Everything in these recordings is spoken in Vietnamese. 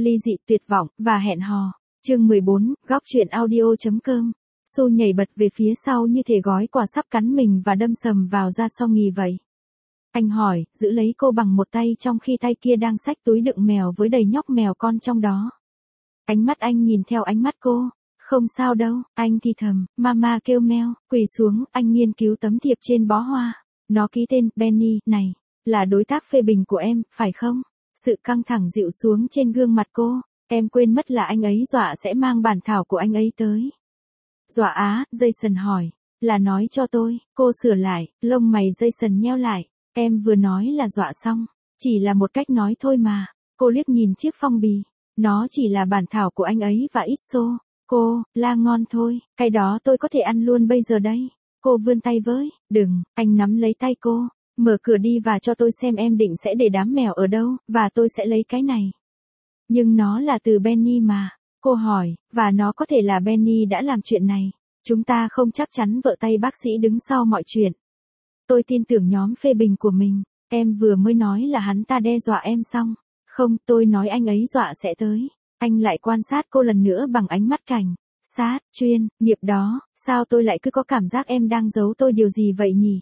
ly dị, tuyệt vọng, và hẹn hò. Chương 14, góc truyện audio.com. Su nhảy bật về phía sau như thể gói quà sắp cắn mình và đâm sầm vào da so nghì vậy. Anh hỏi, giữ lấy cô bằng một tay trong khi tay kia đang xách túi đựng mèo với đầy nhóc mèo con trong đó. Ánh mắt anh nhìn theo ánh mắt cô. Không sao đâu, anh thì thầm, mama kêu meo, quỳ xuống, anh nghiên cứu tấm thiệp trên bó hoa. Nó ký tên, Benny, này, là đối tác phê bình của em, phải không? Sự căng thẳng dịu xuống trên gương mặt cô, em quên mất là anh ấy dọa sẽ mang bản thảo của anh ấy tới. Dọa á, Jason hỏi, là nói cho tôi, cô sửa lại, lông mày Jason nheo lại, em vừa nói là dọa xong, chỉ là một cách nói thôi mà, cô liếc nhìn chiếc phong bì, nó chỉ là bản thảo của anh ấy và ít xô. Cô, la ngon thôi, cái đó tôi có thể ăn luôn bây giờ đây. Cô vươn tay với, đừng, anh nắm lấy tay cô, mở cửa đi và cho tôi xem em định sẽ để đám mèo ở đâu, và tôi sẽ lấy cái này. Nhưng nó là từ Benny mà, cô hỏi, và nó có thể là Benny đã làm chuyện này. Chúng ta không chắc chắn vợ tay bác sĩ đứng sau mọi chuyện. Tôi tin tưởng nhóm phê bình của mình, em vừa mới nói là hắn ta đe dọa em xong. Không, tôi nói anh ấy dọa sẽ tới. Anh lại quan sát cô lần nữa bằng ánh mắt cảnh sát, chuyên nghiệp đó, sao tôi lại cứ có cảm giác em đang giấu tôi điều gì vậy nhỉ?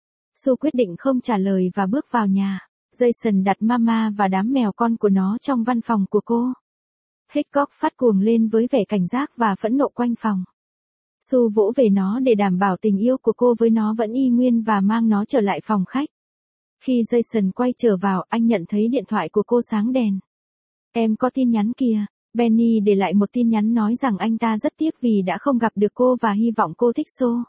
Su quyết định không trả lời và bước vào nhà. Jason đặt mama và đám mèo con của nó trong văn phòng của cô. Hitchcock phát cuồng lên với vẻ cảnh giác và phẫn nộ quanh phòng. Su vỗ về nó để đảm bảo tình yêu của cô với nó vẫn y nguyên và mang nó trở lại phòng khách. Khi Jason quay trở vào, anh nhận thấy điện thoại của cô sáng đèn. Em có tin nhắn kìa. Benny để lại một tin nhắn nói rằng anh ta rất tiếc vì đã không gặp được cô và hy vọng cô thích show.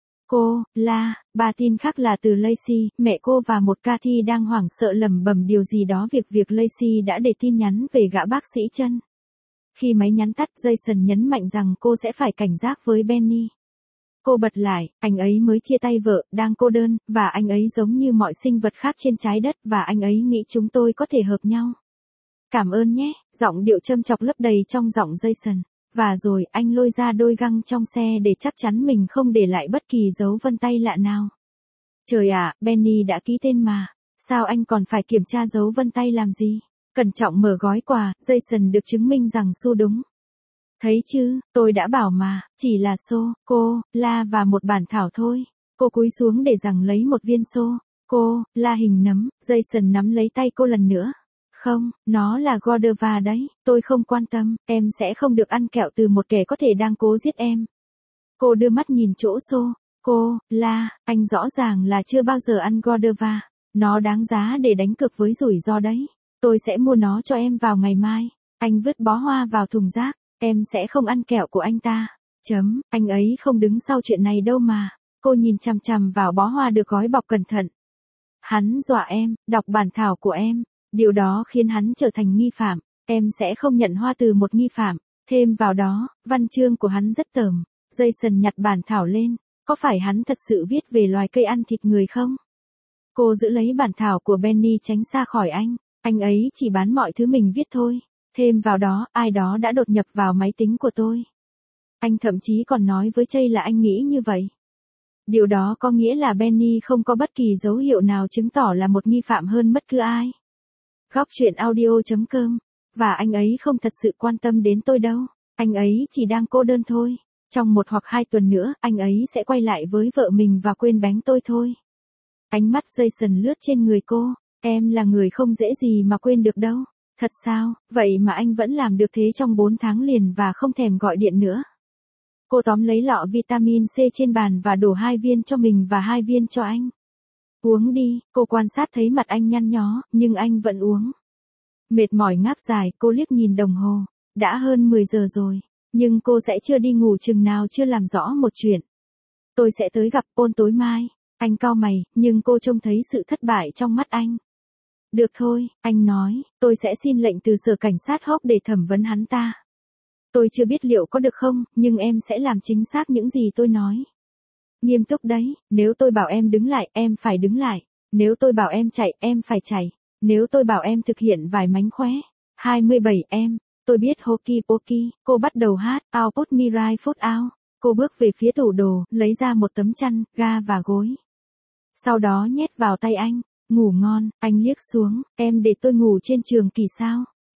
Cô, la, ba tin khác là từ Lacey, mẹ cô và một Cathy đang hoảng sợ lẩm bẩm điều gì đó việc Lacey đã để tin nhắn về gã bác sĩ chân. Khi máy nhắn tắt, Jason nhấn mạnh rằng cô sẽ phải cảnh giác với Benny. Cô bật lại, anh ấy mới chia tay vợ, đang cô đơn, và anh ấy giống như mọi sinh vật khác trên trái đất và anh ấy nghĩ chúng tôi có thể hợp nhau. Cảm ơn nhé, giọng điệu châm chọc lấp đầy trong giọng Jason. Và rồi anh lôi ra đôi găng trong xe để chắc chắn mình không để lại bất kỳ dấu vân tay lạ nào. Trời ạ, Benny đã ký tên mà. Sao anh còn phải kiểm tra dấu vân tay làm gì? Cẩn trọng mở gói quà, Jason được chứng minh rằng Su đúng. Thấy chứ, tôi đã bảo mà, chỉ là xô, cô, la và một bản thảo thôi. Cô cúi xuống để giằng lấy một viên xô. Cô, la hình nấm, Jason nắm lấy tay cô lần nữa. Không, nó là Godiva đấy, tôi không quan tâm, em sẽ không được ăn kẹo từ một kẻ có thể đang cố giết em. Cô đưa mắt nhìn chỗ xô. Cô, la, anh rõ ràng là chưa bao giờ ăn Godiva. Nó đáng giá để đánh cược với rủi ro đấy. Tôi sẽ mua nó cho em vào ngày mai. Anh vứt bó hoa vào thùng rác. Em sẽ không ăn kẹo của anh ta. Anh ấy không đứng sau chuyện này đâu mà. Cô nhìn chằm chằm vào bó hoa được gói bọc cẩn thận. Hắn dọa em, đọc bản thảo của em. Điều đó khiến hắn trở thành nghi phạm. Em sẽ không nhận hoa từ một nghi phạm. Thêm vào đó, văn chương của hắn rất tởm. Jason nhặt bản thảo lên. Có phải hắn thật sự viết về loài cây ăn thịt người không? Cô giữ lấy bản thảo của Benny tránh xa khỏi anh. Anh ấy chỉ bán mọi thứ mình viết thôi. Thêm vào đó, ai đó đã đột nhập vào máy tính của tôi. Anh thậm chí còn nói với Chey là anh nghĩ như vậy. Điều đó có nghĩa là Benny không có bất kỳ dấu hiệu nào chứng tỏ là một nghi phạm hơn bất cứ ai. Góc truyện audio.com. Và anh ấy không thật sự quan tâm đến tôi đâu. Anh ấy chỉ đang cô đơn thôi. Trong 1 hoặc 2 tuần nữa, anh ấy sẽ quay lại với vợ mình và quên bánh tôi thôi. Ánh mắt Jason lướt trên người cô. Em là người không dễ gì mà quên được đâu. Thật sao, vậy mà anh vẫn làm được thế trong 4 tháng liền và không thèm gọi điện nữa. Cô tóm lấy lọ vitamin C trên bàn và đổ 2 viên cho mình và 2 viên cho anh. Uống đi, cô quan sát thấy mặt anh nhăn nhó, nhưng anh vẫn uống. Mệt mỏi ngáp dài, cô liếc nhìn đồng hồ. Đã hơn 10 giờ rồi, nhưng cô sẽ chưa đi ngủ chừng nào chưa làm rõ một chuyện. Tôi sẽ tới gặp Paul tối mai. Anh cau mày, nhưng cô trông thấy sự thất bại trong mắt anh. Được thôi, anh nói, tôi sẽ xin lệnh từ sở cảnh sát Hope để thẩm vấn hắn ta. Tôi chưa biết liệu có được không, nhưng em sẽ làm chính xác những gì tôi nói. Nghiêm túc đấy, nếu tôi bảo em đứng lại, em phải đứng lại. Nếu tôi bảo em chạy, em phải chạy. Nếu tôi bảo em thực hiện vài mánh khóe. 27 em, tôi biết Hoki Poki, cô bắt đầu hát, I'll put me right foot out. Cô bước về phía tủ đồ, lấy ra một tấm chăn, ga và gối. Sau đó nhét vào tay anh. Ngủ ngon, anh liếc xuống, em để tôi ngủ trên trường kỳ sao?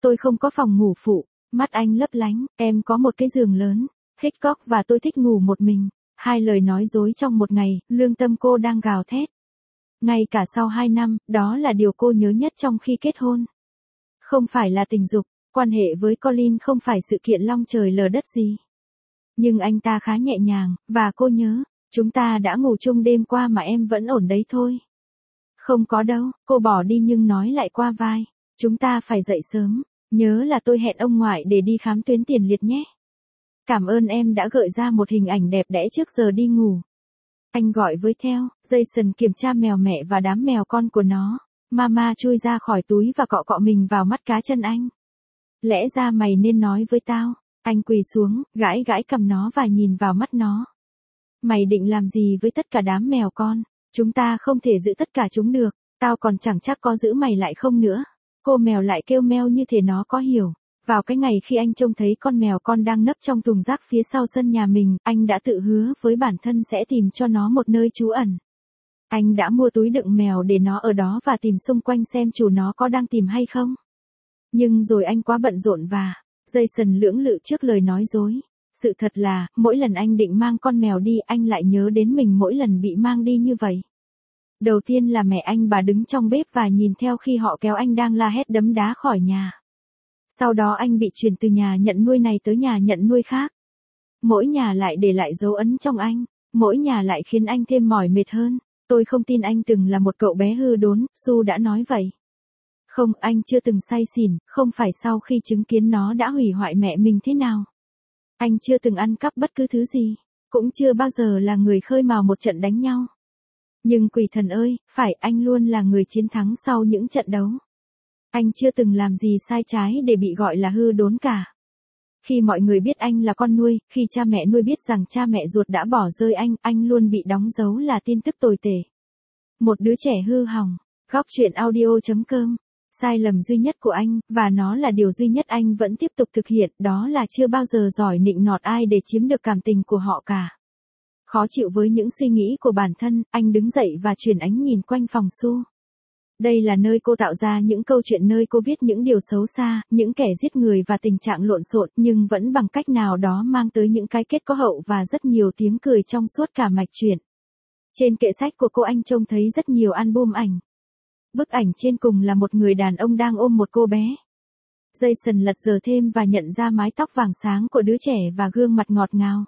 Tôi không có phòng ngủ phụ. Mắt anh lấp lánh, em có một cái giường lớn. Hitchcock và tôi thích ngủ một mình. Hai lời nói dối trong một ngày, lương tâm cô đang gào thét. Ngay cả sau 2 năm, đó là điều cô nhớ nhất trong khi kết hôn. Không phải là tình dục, quan hệ với Colin không phải sự kiện long trời lở đất gì. Nhưng anh ta khá nhẹ nhàng, và cô nhớ, chúng ta đã ngủ chung đêm qua mà em vẫn ổn đấy thôi. Không có đâu, cô bỏ đi nhưng nói lại qua vai. Chúng ta phải dậy sớm, nhớ là tôi hẹn ông ngoại để đi khám tuyến tiền liệt nhé. Cảm ơn em đã gợi ra một hình ảnh đẹp đẽ trước giờ đi ngủ. Anh gọi với theo, Jason kiểm tra mèo mẹ và đám mèo con của nó. Mama chui ra khỏi túi và cọ cọ mình vào mắt cá chân anh. Lẽ ra mày nên nói với tao. Anh quỳ xuống, gãi gãi cầm nó và nhìn vào mắt nó. Mày định làm gì với tất cả đám mèo con? Chúng ta không thể giữ tất cả chúng được. Tao còn chẳng chắc có giữ mày lại không nữa. Cô mèo lại kêu meo như thể nó có hiểu. Vào cái ngày khi anh trông thấy con mèo con đang nấp trong thùng rác phía sau sân nhà mình, anh đã tự hứa với bản thân sẽ tìm cho nó một nơi trú ẩn. Anh đã mua túi đựng mèo để nó ở đó và tìm xung quanh xem chủ nó có đang tìm hay không. Nhưng rồi anh quá bận rộn và Jason lưỡng lự trước lời nói dối. Sự thật là, mỗi lần anh định mang con mèo đi, anh lại nhớ đến mình mỗi lần bị mang đi như vậy. Đầu tiên là mẹ anh, bà đứng trong bếp và nhìn theo khi họ kéo anh đang la hét đấm đá khỏi nhà. Sau đó anh bị chuyển từ nhà nhận nuôi này tới nhà nhận nuôi khác. Mỗi nhà lại để lại dấu ấn trong anh, mỗi nhà lại khiến anh thêm mỏi mệt hơn. Tôi không tin anh từng là một cậu bé hư đốn, Su đã nói vậy. Không, anh chưa từng say xỉn, không phải sau khi chứng kiến nó đã hủy hoại mẹ mình thế nào. Anh chưa từng ăn cắp bất cứ thứ gì, cũng chưa bao giờ là người khơi mào một trận đánh nhau. Nhưng quỷ thần ơi, phải, anh luôn là người chiến thắng sau những trận đấu. Anh chưa từng làm gì sai trái để bị gọi là hư đốn cả. Khi mọi người biết anh là con nuôi, khi cha mẹ nuôi biết rằng cha mẹ ruột đã bỏ rơi anh luôn bị đóng dấu là tin tức tồi tệ. Một đứa trẻ hư hỏng. Góc truyện audio.com. Sai lầm duy nhất của anh, và nó là điều duy nhất anh vẫn tiếp tục thực hiện, đó là chưa bao giờ giỏi nịnh nọt ai để chiếm được cảm tình của họ cả. Khó chịu với những suy nghĩ của bản thân, anh đứng dậy và chuyển ánh nhìn quanh phòng Su. Đây là nơi cô tạo ra những câu chuyện, nơi cô viết những điều xấu xa, những kẻ giết người và tình trạng lộn xộn, nhưng vẫn bằng cách nào đó mang tới những cái kết có hậu và rất nhiều tiếng cười trong suốt cả mạch truyện. Trên kệ sách của cô anh trông thấy rất nhiều album ảnh. Bức ảnh trên cùng là một người đàn ông đang ôm một cô bé. Jason lật dở thêm và nhận ra mái tóc vàng sáng của đứa trẻ và gương mặt ngọt ngào.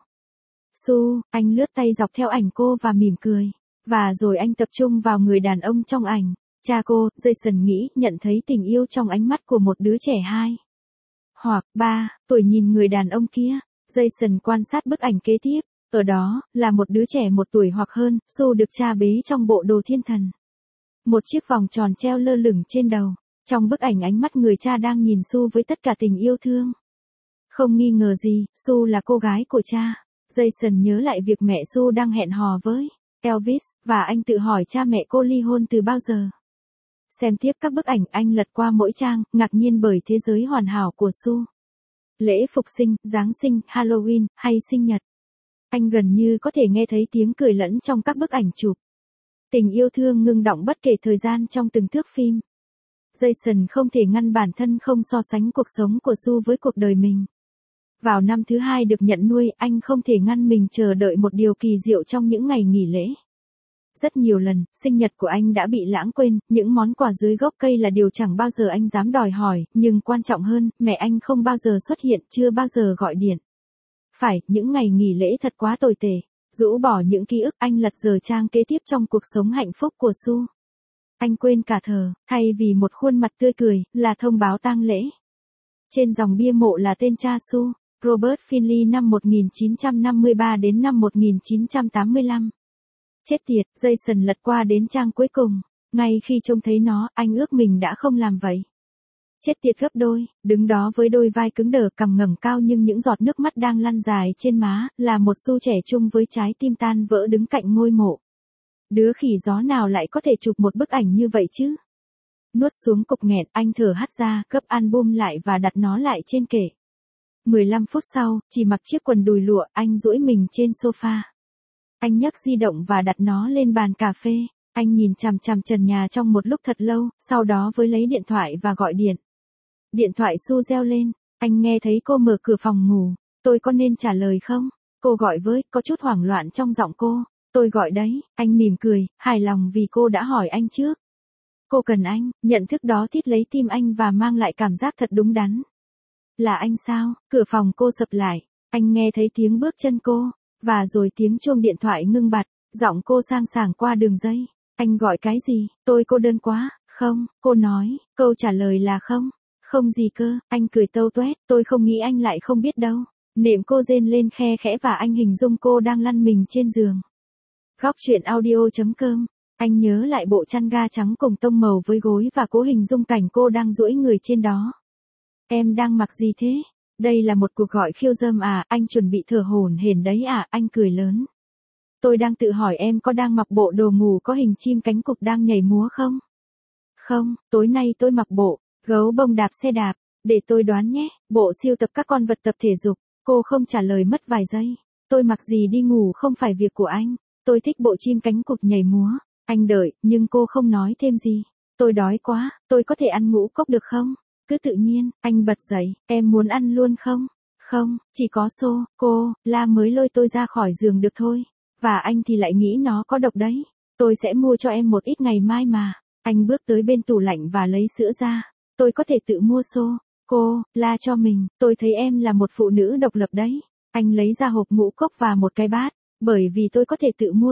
Su, anh lướt tay dọc theo ảnh cô và mỉm cười. Và rồi anh tập trung vào người đàn ông trong ảnh. Cha cô, Jason nghĩ, nhận thấy tình yêu trong ánh mắt của một đứa trẻ 2 hoặc 3 tuổi nhìn người đàn ông kia. Jason quan sát bức ảnh kế tiếp. Ở đó, là một đứa trẻ 1 tuổi hoặc hơn, Su được cha bế trong bộ đồ thiên thần. Một chiếc vòng tròn treo lơ lửng trên đầu. Trong bức ảnh ánh mắt người cha đang nhìn Su với tất cả tình yêu thương. Không nghi ngờ gì, Su là cô gái của cha. Jason nhớ lại việc mẹ Su đang hẹn hò với Elvis, và anh tự hỏi cha mẹ cô ly hôn từ bao giờ. Xem tiếp các bức ảnh, anh lật qua mỗi trang, ngạc nhiên bởi thế giới hoàn hảo của Su. Lễ Phục sinh, Giáng sinh, Halloween, hay sinh nhật. Anh gần như có thể nghe thấy tiếng cười lẫn trong các bức ảnh chụp. Tình yêu thương ngưng đọng bất kể thời gian trong từng thước phim. Jason không thể ngăn bản thân không so sánh cuộc sống của Su với cuộc đời mình. Vào năm thứ 2 được nhận nuôi, anh không thể ngăn mình chờ đợi một điều kỳ diệu trong những ngày nghỉ lễ. Rất nhiều lần, sinh nhật của anh đã bị lãng quên, những món quà dưới gốc cây là điều chẳng bao giờ anh dám đòi hỏi, nhưng quan trọng hơn, mẹ anh không bao giờ xuất hiện, chưa bao giờ gọi điện. Phải, những ngày nghỉ lễ thật quá tồi tệ. Rũ bỏ những ký ức, anh lật dở trang kế tiếp trong cuộc sống hạnh phúc của Su. Anh quên cả thờ, thay vì một khuôn mặt tươi cười, là thông báo tang lễ. Trên dòng bia mộ là tên cha Su, Robert Finley năm 1953 đến năm 1985. Chết tiệt, Jason lật qua đến trang cuối cùng. Ngay khi trông thấy nó, anh ước mình đã không làm vậy. Chết tiệt gấp đôi, đứng đó với đôi vai cứng đờ, cằm ngẩng cao nhưng những giọt nước mắt đang lăn dài trên má, là một Su trẻ trung với trái tim tan vỡ đứng cạnh ngôi mộ. Đứa khỉ gió nào lại có thể chụp một bức ảnh như vậy chứ? Nuốt xuống cục nghẹn, anh thở hắt ra, gấp album lại và đặt nó lại trên kệ. 15 phút sau, chỉ mặc chiếc quần đùi lụa, anh duỗi mình trên sofa. Anh nhấc di động và đặt nó lên bàn cà phê. Anh nhìn chằm chằm trần nhà trong một lúc thật lâu, sau đó với lấy điện thoại và gọi điện. Điện thoại Su reo lên, anh nghe thấy cô mở cửa phòng ngủ, tôi có nên trả lời không? Cô gọi với, có chút hoảng loạn trong giọng cô. Tôi gọi đấy, anh mỉm cười, hài lòng vì cô đã hỏi anh trước. Cô cần anh, nhận thức đó thít lấy tim anh và mang lại cảm giác thật đúng đắn. Là anh sao? Cửa phòng cô sập lại, anh nghe thấy tiếng bước chân cô, và rồi tiếng chuông điện thoại ngưng bặt, giọng cô sang sảng qua đường dây. Anh gọi cái gì? Tôi cô đơn quá. Không, cô nói, câu trả lời là không. Không gì cơ, anh cười tâu tuét, tôi không nghĩ anh lại không biết đâu. Nệm cô rên lên khe khẽ và anh hình dung cô đang lăn mình trên giường. Góc truyện audio.com. Anh nhớ lại bộ chăn ga trắng cùng tông màu với gối và cố hình dung cảnh cô đang duỗi người trên đó. Em đang mặc gì thế? Đây là một cuộc gọi khiêu dâm à, anh chuẩn bị thở hổn hển đấy à, anh cười lớn. Tôi đang tự hỏi em có đang mặc bộ đồ ngủ có hình chim cánh cụt đang nhảy múa không? Không, tối nay tôi mặc bộ gấu bông đạp xe đạp, để tôi đoán nhé, bộ sưu tập các con vật tập thể dục. Cô không trả lời mất vài giây. Tôi mặc gì đi ngủ không phải việc của anh. Tôi thích bộ chim cánh cụt nhảy múa. Anh đợi, nhưng cô không nói thêm gì. Tôi đói quá, tôi có thể ăn ngũ cốc được không? Cứ tự nhiên, anh bật dậy, em muốn ăn luôn không? Không, chỉ có la mới lôi tôi ra khỏi giường được thôi. Và anh thì lại nghĩ nó có độc đấy. Tôi sẽ mua cho em một ít ngày mai mà. Anh bước tới bên tủ lạnh và lấy sữa ra. Tôi có thể tự mua la cho mình. Tôi thấy em là một phụ nữ độc lập đấy. Anh lấy ra hộp ngũ cốc và một cái bát. Bởi vì tôi có thể tự mua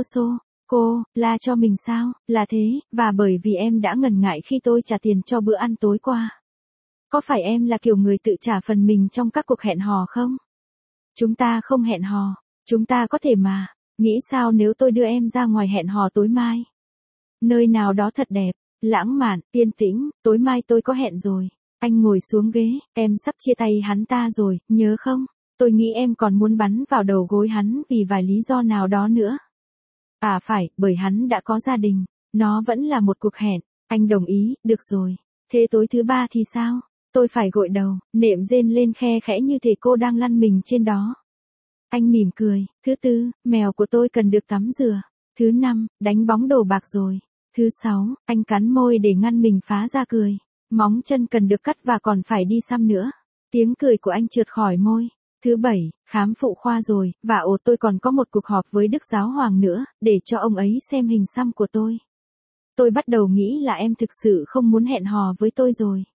la cho mình sao? Là thế, và bởi vì em đã ngần ngại khi tôi trả tiền cho bữa ăn tối qua. Có phải em là kiểu người tự trả phần mình trong các cuộc hẹn hò không? Chúng ta không hẹn hò. Chúng ta có thể mà. Nghĩ sao nếu tôi đưa em ra ngoài hẹn hò tối mai? Nơi nào đó thật đẹp, lãng mạn, yên tĩnh, tối mai tôi có hẹn rồi. Anh ngồi xuống ghế, em sắp chia tay hắn ta rồi, nhớ không? Tôi nghĩ em còn muốn bắn vào đầu gối hắn vì vài lý do nào đó nữa. À phải, bởi hắn đã có gia đình. Nó vẫn là một cuộc hẹn. Anh đồng ý, được rồi. Thế tối thứ ba thì sao? Tôi phải gội đầu, nệm rên lên khe khẽ như thể cô đang lăn mình trên đó. Anh mỉm cười. Thứ tư, mèo của tôi cần được tắm rửa. Thứ năm, đánh bóng đồ bạc rồi. Thứ sáu, anh cắn môi để ngăn mình phá ra cười. Móng chân cần được cắt và còn phải đi xăm nữa. Tiếng cười của anh trượt khỏi môi. Thứ bảy, khám phụ khoa rồi, và tôi còn có một cuộc họp với Đức Giáo Hoàng nữa, để cho ông ấy xem hình xăm của tôi. Tôi bắt đầu nghĩ là em thực sự không muốn hẹn hò với tôi rồi.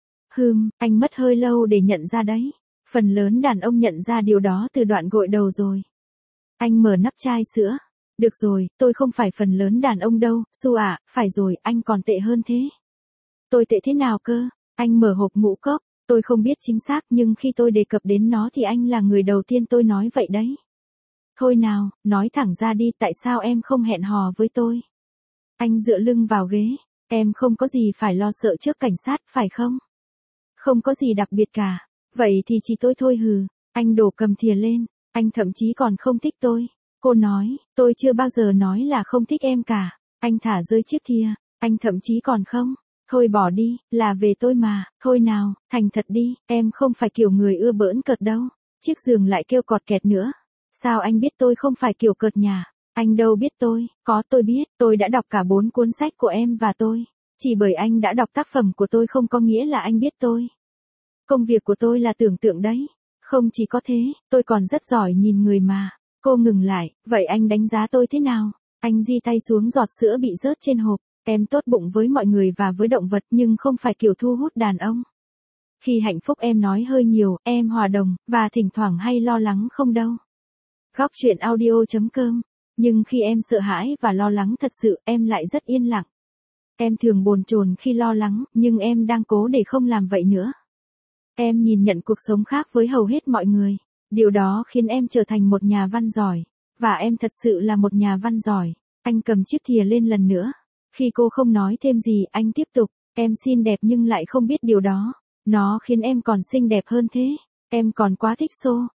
Anh mất hơi lâu để nhận ra đấy. Phần lớn đàn ông nhận ra điều đó từ đoạn gội đầu rồi. Anh mở nắp chai sữa. Được rồi, tôi không phải phần lớn đàn ông đâu, Su ạ, phải rồi, anh còn tệ hơn thế. Tôi tệ thế nào cơ? Anh mở hộp ngũ cốc. Tôi không biết chính xác nhưng khi tôi đề cập đến nó thì anh là người đầu tiên tôi nói vậy đấy. Thôi nào, nói thẳng ra đi, tại sao em không hẹn hò với tôi? Anh dựa lưng vào ghế. Em không có gì phải lo sợ trước cảnh sát, phải không? Không có gì đặc biệt cả. Vậy thì chỉ tôi thôi hừ. Anh đổ cầm thìa lên. Anh thậm chí còn không thích tôi. Cô nói, tôi chưa bao giờ nói là không thích em cả. Anh thả rơi chiếc thìa. Anh thậm chí còn không. Thôi bỏ đi, là về tôi mà. Thôi nào, thành thật đi, em không phải kiểu người ưa bỡn cợt đâu. Chiếc giường lại kêu cọt kẹt nữa. Sao anh biết tôi không phải kiểu cợt nhả? Anh đâu biết tôi, có tôi biết, tôi đã đọc cả 4 cuốn sách của em và tôi. Chỉ bởi anh đã đọc tác phẩm của tôi không có nghĩa là anh biết tôi. Công việc của tôi là tưởng tượng đấy. Không chỉ có thế, tôi còn rất giỏi nhìn người mà. Cô ngừng lại, vậy anh đánh giá tôi thế nào? Anh di tay xuống giọt sữa bị rớt trên hộp. Em tốt bụng với mọi người và với động vật nhưng không phải kiểu thu hút đàn ông. Khi hạnh phúc em nói hơi nhiều, em hòa đồng, và thỉnh thoảng hay lo lắng không đâu. Góc truyện audio.com. Nhưng khi em sợ hãi và lo lắng thật sự, em lại rất yên lặng. Em thường bồn chồn khi lo lắng, nhưng em đang cố để không làm vậy nữa. Em nhìn nhận cuộc sống khác với hầu hết mọi người. Điều đó khiến em trở thành một nhà văn giỏi. Và em thật sự là một nhà văn giỏi. Anh cầm chiếc thìa lên lần nữa. Khi cô không nói thêm gì, anh tiếp tục. Em xinh đẹp nhưng lại không biết điều đó. Nó khiến em còn xinh đẹp hơn thế. Em còn quá thích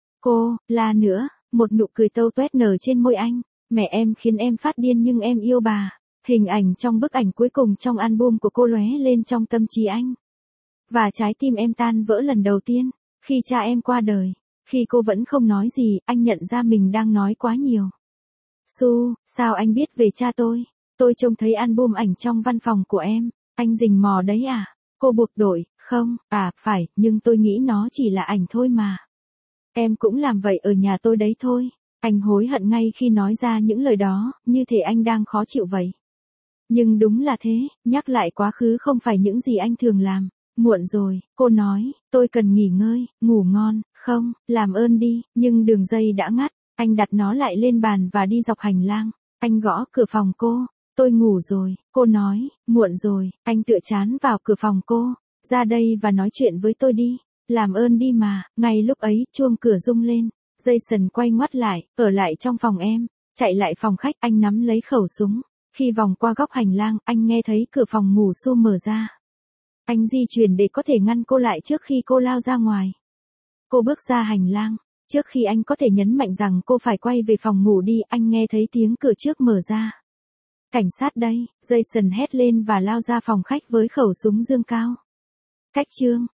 la nữa. Một nụ cười tâu tuét nở trên môi anh. Mẹ em khiến em phát điên nhưng em yêu bà. Hình ảnh trong bức ảnh cuối cùng trong album của cô lóe lên trong tâm trí anh. Và trái tim em tan vỡ lần đầu tiên. Khi cha em qua đời. Khi cô vẫn không nói gì, anh nhận ra mình đang nói quá nhiều. Su, sao anh biết về cha tôi? Tôi trông thấy album ảnh trong văn phòng của em. Anh rình mò đấy à? Cô buộc đổi, Không, phải, nhưng tôi nghĩ nó chỉ là ảnh thôi mà. Em cũng làm vậy ở nhà tôi đấy thôi. Anh hối hận ngay khi nói ra những lời đó, như thể anh đang khó chịu vậy. Nhưng đúng là thế, nhắc lại quá khứ không phải những gì anh thường làm. Muộn rồi, cô nói, tôi cần nghỉ ngơi, ngủ ngon, không, làm ơn đi, nhưng đường dây đã ngắt. Anh đặt nó lại lên bàn và đi dọc hành lang. Anh gõ cửa phòng cô. Tôi ngủ rồi, cô nói, muộn rồi, anh tựa chán vào cửa phòng cô. Ra đây và nói chuyện với tôi đi. Làm ơn đi mà, ngay lúc ấy, chuông cửa rung lên. Jason quay ngoắt lại, ở lại trong phòng em. Chạy lại phòng khách, anh nắm lấy khẩu súng. Khi vòng qua góc hành lang, anh nghe thấy cửa phòng ngủ Su mở ra. Anh di chuyển để có thể ngăn cô lại trước khi cô lao ra ngoài. Cô bước ra hành lang. Trước khi anh có thể nhấn mạnh rằng cô phải quay về phòng ngủ đi, anh nghe thấy tiếng cửa trước mở ra. Cảnh sát đây, Jason hét lên và lao ra phòng khách với khẩu súng giương cao. Cách chương